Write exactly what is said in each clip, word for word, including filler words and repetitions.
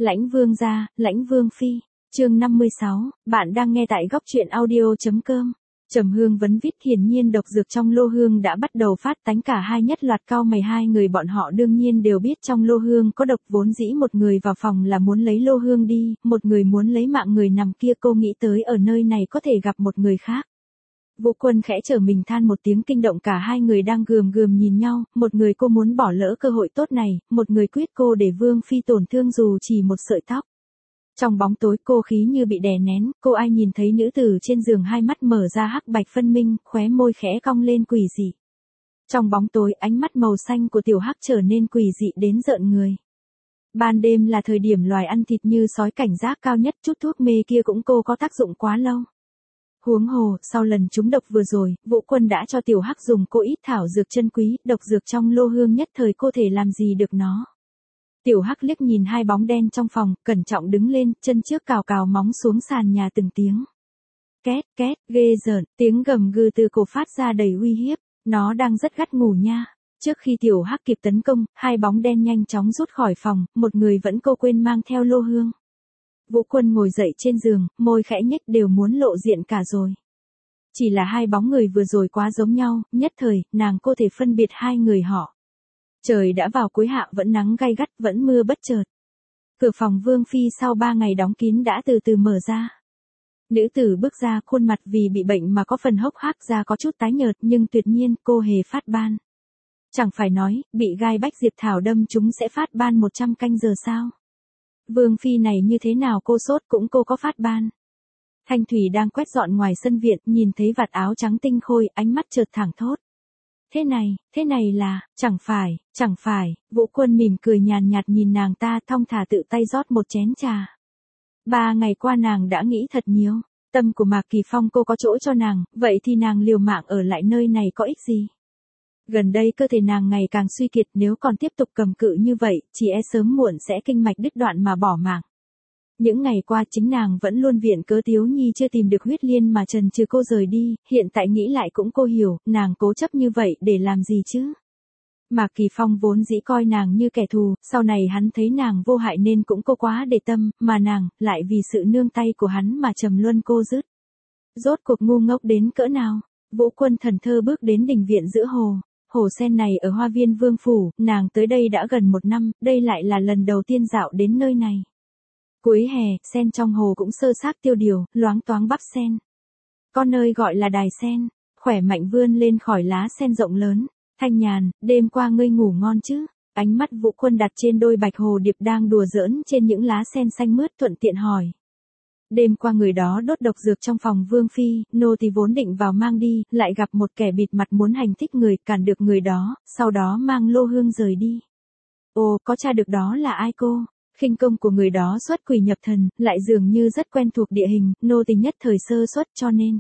Lãnh Vương gia, Lãnh Vương phi. Chương năm mươi sáu, bạn đang nghe tại góc truyện audio chấm com. Trầm Hương vấn vít, hiển nhiên độc dược trong lô hương đã bắt đầu phát tánh, cả hai nhất loạt cau mày. Hai người bọn họ đương nhiên đều biết trong lô hương có độc, vốn dĩ một người vào phòng là muốn lấy lô hương đi, một người muốn lấy mạng người nằm kia. Cô nghĩ tới ở nơi này có thể gặp một người khác. Vũ Quân khẽ trở mình than một tiếng kinh động, cả hai người đang gườm gườm nhìn nhau, một người cô muốn bỏ lỡ cơ hội tốt này, một người quyết cô để Vương phi tổn thương dù chỉ một sợi tóc. Trong bóng tối cô khí như bị đè nén, cô ai nhìn thấy nữ tử trên giường hai mắt mở ra hắc bạch phân minh, khóe môi khẽ cong lên quỷ dị. Trong bóng tối ánh mắt màu xanh của tiểu hắc trở nên quỷ dị đến rợn người. Ban đêm là thời điểm loài ăn thịt như sói cảnh giác cao nhất, chút thuốc mê kia cũng cô có tác dụng quá lâu. Huống hồ, sau lần trúng độc vừa rồi, Vũ Quân đã cho tiểu hắc dùng cô ít thảo dược chân quý, độc dược trong lô hương nhất thời cô thể làm gì được nó. Tiểu hắc liếc nhìn hai bóng đen trong phòng, cẩn trọng đứng lên, chân trước cào cào móng xuống sàn nhà từng tiếng. Két, két, ghê rợn, tiếng gầm gừ từ cổ phát ra đầy uy hiếp, nó đang rất gắt ngủ nha. Trước khi tiểu hắc kịp tấn công, hai bóng đen nhanh chóng rút khỏi phòng, một người vẫn cô quên mang theo lô hương. Vũ Quân ngồi dậy trên giường, môi khẽ nhếch, đều muốn lộ diện cả rồi. Chỉ là hai bóng người vừa rồi quá giống nhau, nhất thời, nàng cô thể phân biệt hai người họ. Trời đã vào cuối hạ, vẫn nắng gay gắt, vẫn mưa bất chợt. Cửa phòng Vương phi sau ba ngày đóng kín đã từ từ mở ra. Nữ tử bước ra, khuôn mặt vì bị bệnh mà có phần hốc hác, da có chút tái nhợt, nhưng tuyệt nhiên cô hề phát ban. Chẳng phải nói, bị gai bách diệp thảo đâm chúng sẽ phát ban một trăm canh giờ sao? Vương phi này như thế nào cô sốt cũng cô có phát ban. Thanh Thủy đang quét dọn ngoài sân viện, nhìn thấy vạt áo trắng tinh khôi, ánh mắt chợt thẳng thốt. Thế này, thế này là, chẳng phải, chẳng phải, Vũ Quân mỉm cười nhàn nhạt nhìn nàng ta, thong thả tự tay rót một chén trà. Ba ngày qua nàng đã nghĩ thật nhiều, tâm của Mạc Kỳ Phong cô có chỗ cho nàng, vậy thì nàng liều mạng ở lại nơi này có ích gì? Gần đây cơ thể nàng ngày càng suy kiệt, nếu còn tiếp tục cầm cự như vậy, chỉ e sớm muộn sẽ kinh mạch đứt đoạn mà bỏ mạng. Những ngày qua chính nàng vẫn luôn viện cớ Tiếu Nhi chưa tìm được huyết liên mà trần trừ cô rời đi, hiện tại nghĩ lại cũng cô hiểu, nàng cố chấp như vậy để làm gì chứ? Mạc Kỳ Phong vốn dĩ coi nàng như kẻ thù, sau này hắn thấy nàng vô hại nên cũng cô quá để tâm, mà nàng, lại vì sự nương tay của hắn mà trầm luân cô dứt. Rốt cuộc ngu ngốc đến cỡ nào? Vũ Quân thần thơ bước đến đình viện giữa hồ. Hồ sen này ở hoa viên Vương phủ, nàng tới đây đã gần một năm, đây lại là lần đầu tiên dạo đến nơi này. Cuối hè, sen trong hồ cũng sơ xác tiêu điều, loáng toáng bắp sen. Có nơi gọi là đài sen, khỏe mạnh vươn lên khỏi lá sen rộng lớn. Thanh Nhàn, đêm qua ngươi ngủ ngon chứ? Ánh mắt Vũ Quân đặt trên đôi bạch hồ điệp đang đùa giỡn trên những lá sen xanh mướt, thuận tiện hỏi. Đêm qua người đó đốt độc dược trong phòng Vương phi, nô tỳ vốn định vào mang đi, lại gặp một kẻ bịt mặt muốn hành thích người, cản được người đó, sau đó mang lô hương rời đi. Ồ, có tra được đó là ai cô? Khinh công của người đó xuất quỷ nhập thần, lại dường như rất quen thuộc địa hình, nô tỳ nhất thời sơ suất cho nên.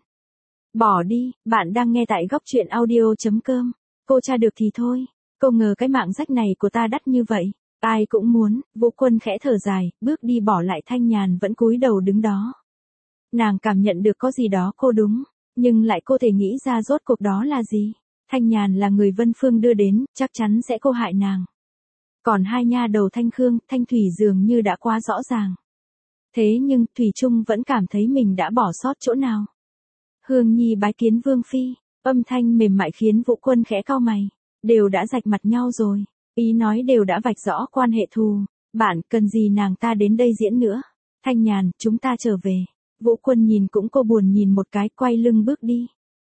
Bỏ đi, bạn đang nghe tại góc truyện audio chấm com. Cô tra được thì thôi, cô ngờ cái mạng rách này của ta đắt như vậy. Ai cũng muốn, Vũ Quân khẽ thở dài, bước đi bỏ lại Thanh Nhàn vẫn cúi đầu đứng đó. Nàng cảm nhận được có gì đó cô đúng, nhưng lại cô thể nghĩ ra rốt cuộc đó là gì. Thanh Nhàn là người Vân Phương đưa đến, chắc chắn sẽ cô hại nàng. Còn hai nha đầu Thanh Khương, Thanh Thủy dường như đã quá rõ ràng. Thế nhưng, Thủy Trung vẫn cảm thấy mình đã bỏ sót chỗ nào. Hương Nhi bái kiến Vương phi, âm thanh mềm mại khiến Vũ Quân khẽ cau mày. Đều đã rạch mặt nhau rồi. Ý nói đều đã vạch rõ quan hệ thù, bạn cần gì nàng ta đến đây diễn nữa. Thanh Nhàn, chúng ta trở về. Vũ Quân nhìn cũng cô buồn nhìn một cái, quay lưng bước đi.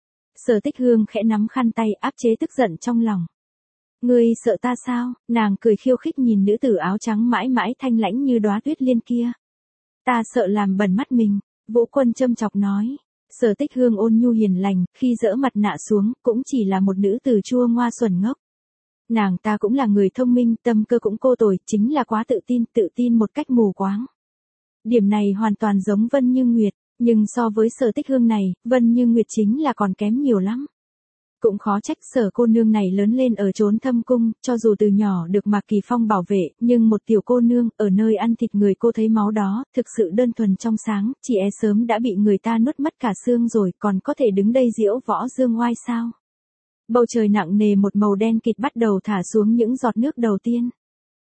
Sở Tích Hương khẽ nắm khăn tay áp chế tức giận trong lòng. Ngươi sợ ta sao? Nàng cười khiêu khích nhìn nữ tử áo trắng mãi mãi thanh lãnh như đóa tuyết liên kia. Ta sợ làm bẩn mắt mình, Vũ Quân châm chọc nói. Sở Tích Hương ôn nhu hiền lành, khi dỡ mặt nạ xuống, cũng chỉ là một nữ tử chua ngoa xuẩn ngốc. Nàng ta cũng là người thông minh, tâm cơ cũng cô tồi, chính là quá tự tin, tự tin một cách mù quáng. Điểm này hoàn toàn giống Vân Như Nguyệt, nhưng so với Sở Tích Hương này, Vân Như Nguyệt chính là còn kém nhiều lắm. Cũng khó trách Sở cô nương này lớn lên ở chốn thâm cung, cho dù từ nhỏ được Mạc Kỳ Phong bảo vệ, nhưng một tiểu cô nương, ở nơi ăn thịt người cô thấy máu đó, thực sự đơn thuần trong sáng, chỉ e sớm đã bị người ta nuốt mất cả xương rồi, còn có thể đứng đây diễu võ dương oai sao? Bầu trời nặng nề một màu đen kịt bắt đầu thả xuống những giọt nước đầu tiên.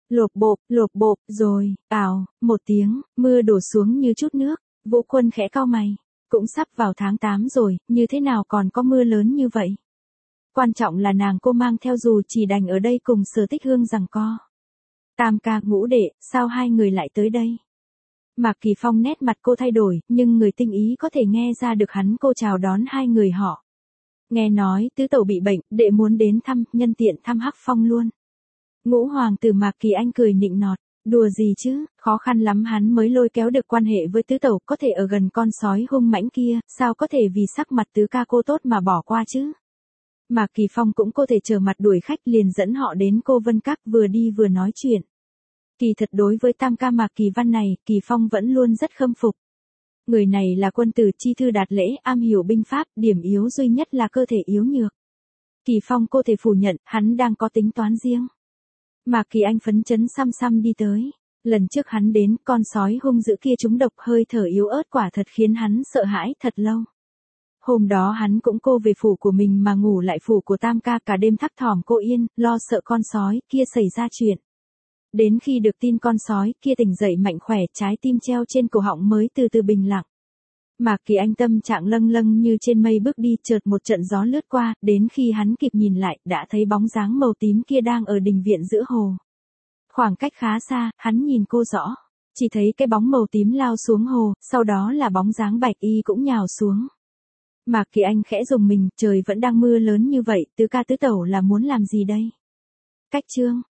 Lộp bộp, lộp bộp, rồi, ào, một tiếng, mưa đổ xuống như chút nước. Vũ Quân khẽ cau mày. Cũng sắp vào tháng tám rồi, như thế nào còn có mưa lớn như vậy? Quan trọng là nàng cô mang theo dù chỉ đành ở đây cùng Sở Tích Hương giằng co. Tam ca ngũ đệ, sao hai người lại tới đây? Mạc Kỳ Phong nét mặt cô thay đổi, nhưng người tinh ý có thể nghe ra được hắn cô chào đón hai người họ. Nghe nói tứ tẩu bị bệnh, đệ muốn đến thăm, nhân tiện thăm Hắc Phong luôn. Ngũ hoàng tử Mạc Kỳ Anh cười nịnh nọt, đùa gì chứ, khó khăn lắm hắn mới lôi kéo được quan hệ với tứ tẩu, có thể ở gần con sói hung mãnh kia, sao có thể vì sắc mặt tứ ca cô tốt mà bỏ qua chứ. Mạc Kỳ Phong cũng có thể chờ mặt đuổi khách, liền dẫn họ đến Cô Vân Các, vừa đi vừa nói chuyện. Kỳ thật đối với tam ca Mạc Kỳ Văn này, Kỳ Phong vẫn luôn rất khâm phục. Người này là quân tử chi thư đạt lễ, am hiểu binh pháp, điểm yếu duy nhất là cơ thể yếu nhược. Kỳ Phong cô thể phủ nhận, hắn đang có tính toán riêng. Mạc Kỳ Anh phấn chấn xăm xăm đi tới. Lần trước hắn đến, con sói hung dữ kia trúng độc, hơi thở yếu ớt quả thật khiến hắn sợ hãi thật lâu. Hôm đó hắn cũng cô về phủ của mình mà ngủ lại phủ của tam ca, cả đêm thấp thỏm cô yên, lo sợ con sói kia xảy ra chuyện. Đến khi được tin con sói kia tỉnh dậy mạnh khỏe, trái tim treo trên cổ họng mới từ từ bình lặng. Mạc Kỳ Anh tâm trạng lâng lâng như trên mây bước đi, chợt một trận gió lướt qua, đến khi hắn kịp nhìn lại, đã thấy bóng dáng màu tím kia đang ở đình viện giữa hồ. Khoảng cách khá xa, hắn nhìn cô rõ, chỉ thấy cái bóng màu tím lao xuống hồ, sau đó là bóng dáng Bạch Y cũng nhào xuống. Mạc Kỳ Anh khẽ rùng mình, trời vẫn đang mưa lớn như vậy, tứ ca tứ tẩu là muốn làm gì đây? Cách chương